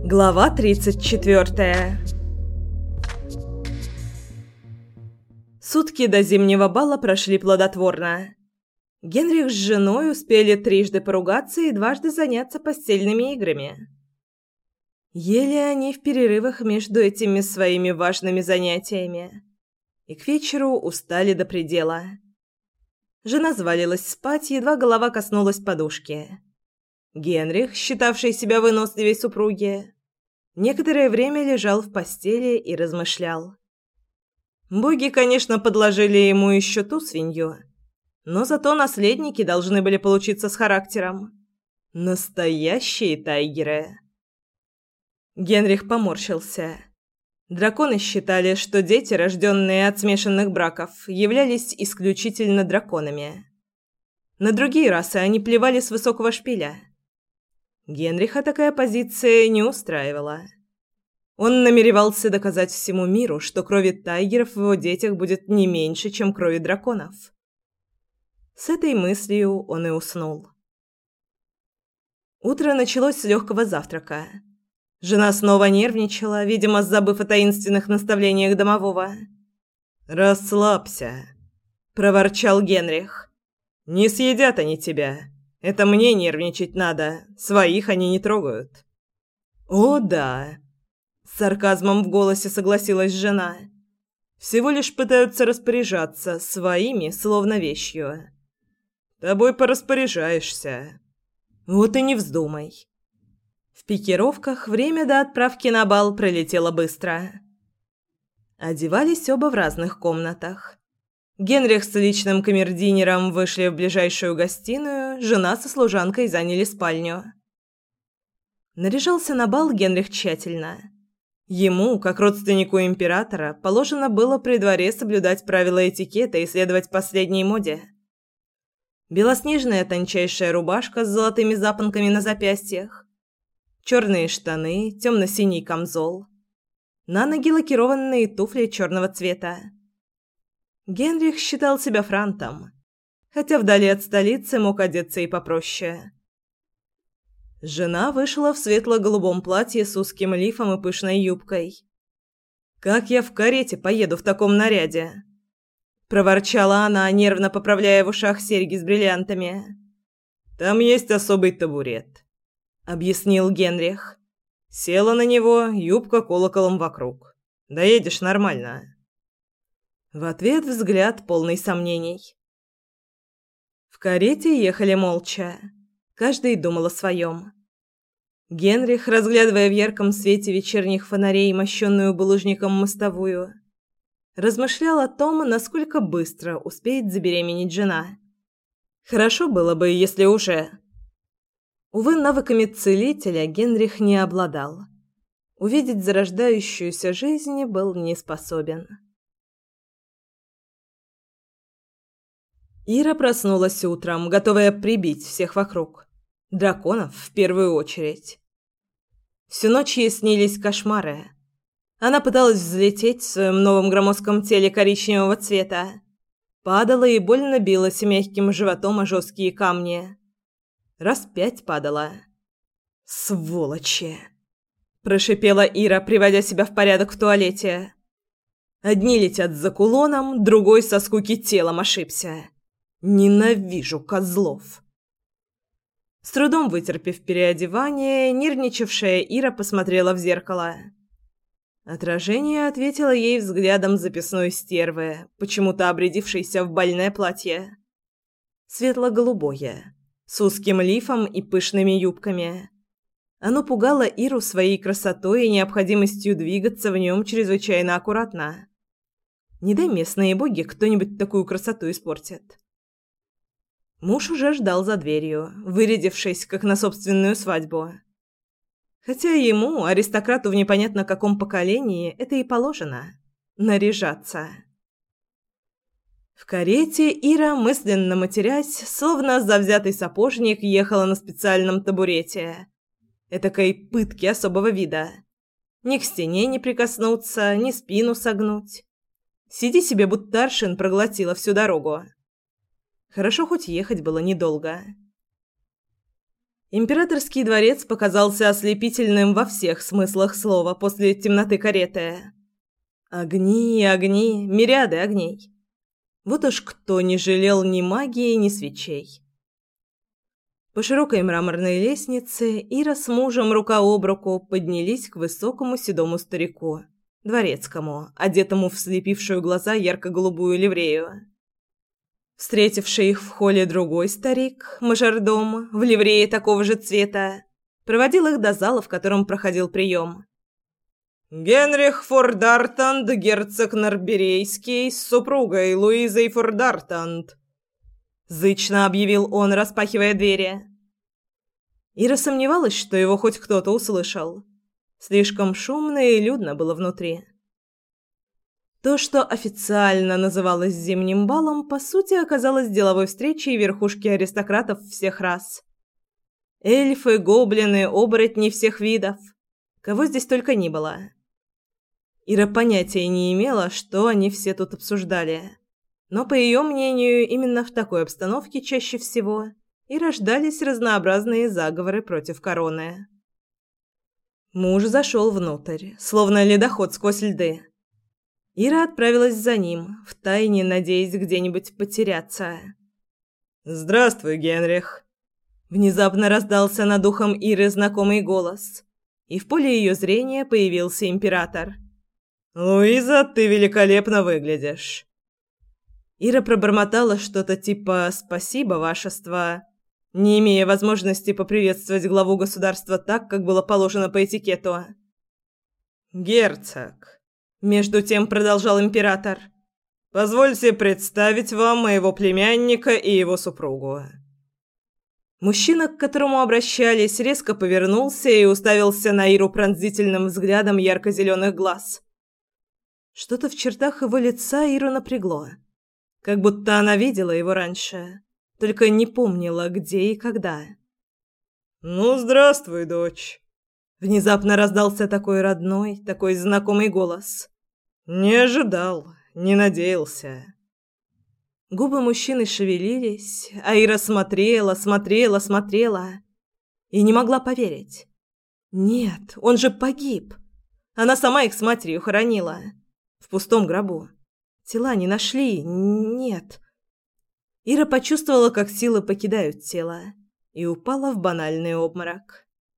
Глава 34. Сутки до зимнего бала прошли плодотворно. Генрих с женой успели трижды поругаться и дважды заняться постельными играми. Ели они в перерывах между этими своими важными занятиями и к вечеру устали до предела. Жена завалилась спать, едва голова коснулась подушки. Генрих, считавший себя выносливей супруги, некоторое время лежал в постели и размышлял. Боги, конечно, подложили ему еще ту свинью, но зато наследники должны были получиться с характером. Настоящие тайгеры. Генрих поморщился. Драконы считали, что дети, рожденные от смешанных браков, являлись исключительно драконами. На другие расы они плевали с высокого шпиля. Генриха такая позиция не устраивала. Он намеревался доказать всему миру, что крови тайгеров в его детях будет не меньше, чем крови драконов. С этой мыслью он и уснул. Утро началось с легкого завтрака. Жена снова нервничала, видимо, забыв о таинственных наставлениях домового. «Расслабься», — проворчал Генрих. «Не съедят они тебя. Это мне нервничать надо. Своих они не трогают». «О, да», — с сарказмом в голосе согласилась жена. «Всего лишь пытаются распоряжаться своими, словно вещью. Тобой пораспоряжаешься. Вот и не вздумай». В пикировках время до отправки на бал пролетело быстро. Одевались оба в разных комнатах. Генрих с личным камердинером вышли в ближайшую гостиную, жена со служанкой заняли спальню. Наряжался на бал Генрих тщательно. Ему, как родственнику императора, положено было при дворе соблюдать правила этикета и следовать последней моде. Белоснежная тончайшая рубашка с золотыми запонками на запястьях, черные штаны, темно-синий камзол, на ноги лакированные туфли черного цвета. Генрих считал себя франтом, хотя вдали от столицы мог одеться и попроще. Жена вышла в светло-голубом платье с узким лифом и пышной юбкой. «Как я в карете поеду в таком наряде?» – проворчала она, нервно поправляя в ушах серьги с бриллиантами. «Там есть особый табурет», – объяснил Генрих. «Села на него, юбка колоколом вокруг. Доедешь нормально». В ответ взгляд полный сомнений. В карете ехали молча. Каждый думал о своем. Генрих, разглядывая в ярком свете вечерних фонарей мощенную булыжником мостовую, размышлял о том, насколько быстро успеет забеременеть жена. Хорошо было бы, если уже. Увы, навыками целителя Генрих не обладал. Увидеть зарождающуюся жизнь был не способен. Ира проснулась утром, готовая прибить всех вокруг. Драконов в первую очередь. Всю ночь ей снились кошмары. Она пыталась взлететь в своем новом громоздком теле коричневого цвета. Падала и больно билась мягким животом о жесткие камни. Раз 5 падала. «Сволочи!» – прошипела Ира, приводя себя в порядок в туалете. «Одни летят за кулоном, другой со скуки телом ошибся. Ненавижу козлов!» С трудом вытерпев переодевание, нервничавшая Ира посмотрела в зеркало. Отражение ответило ей взглядом записной стервы, почему-то обрядившейся в бальное платье. Светло-голубое, с узким лифом и пышными юбками. Оно пугало Иру своей красотой и необходимостью двигаться в нем чрезвычайно аккуратно. Не дай местные боги кто-нибудь такую красоту испортит. Муж уже ждал за дверью, вырядившись, как на собственную свадьбу. Хотя ему, аристократу в непонятно каком поколении, это и положено – наряжаться. В карете Ира, мысленно матерясь, словно завзятый сапожник, ехала на специальном табурете. Этакой пытки особого вида. Ни к стене не прикоснуться, ни спину согнуть. Сиди себе, будто аршин проглотила всю дорогу. Хорошо, хоть ехать было недолго. Императорский дворец показался ослепительным во всех смыслах слова после темноты кареты. Огни, огни, мириады огней. Вот уж кто не жалел ни магии, ни свечей. По широкой мраморной лестнице Ира с мужем рука об руку поднялись к высокому седому старику, дворецкому, одетому в слепившую глаза ярко-голубую ливрею. Встретивший их в холле другой старик, мажордом, в ливрее такого же цвета, проводил их до зала, в котором проходил прием. «Генрих Фордартанд, герцог Норберейский, с супругой Луизой Фордартанд», — зычно объявил он, распахивая двери. Ира сомневалась, что его хоть кто-то услышал. Слишком шумно и людно было внутри. То, что официально называлось зимним балом, по сути оказалось деловой встречей верхушки аристократов всех рас. Эльфы, гоблины, оборотни всех видов. Кого здесь только не было. Ира понятия не имела, что они все тут обсуждали. Но, по ее мнению, именно в такой обстановке чаще всего и рождались разнообразные заговоры против короны. Муж зашел внутрь, словно ледоход сквозь льды. Ира отправилась за ним, втайне надеясь где-нибудь потеряться. «Здравствуй, Генрих!» Внезапно раздался над ухом Иры знакомый голос, и в поле ее зрения появился император. «Луиза, ты великолепно выглядишь!» Ира пробормотала что-то типа «спасибо, вашество», не имея возможности поприветствовать главу государства так, как было положено по этикету. «Герцог», — между тем продолжал император, — «позвольте представить вам моего племянника и его супругу». Мужчина, к которому обращались, резко повернулся и уставился на Иру пронзительным взглядом ярко-зеленых глаз. Что-то в чертах его лица Иру напрягло. Как будто она видела его раньше, только не помнила, где и когда. «Ну, здравствуй, дочь!» Внезапно раздался такой родной, такой знакомый голос. «Не ожидал, не надеялся». Губы мужчины шевелились, а Ира смотрела и не могла поверить. Нет, он же погиб. Она сама их с матерью хоронила. В пустом гробу. Тела не нашли, нет. Ира почувствовала, как силы покидают тело, и упала в банальный обморок.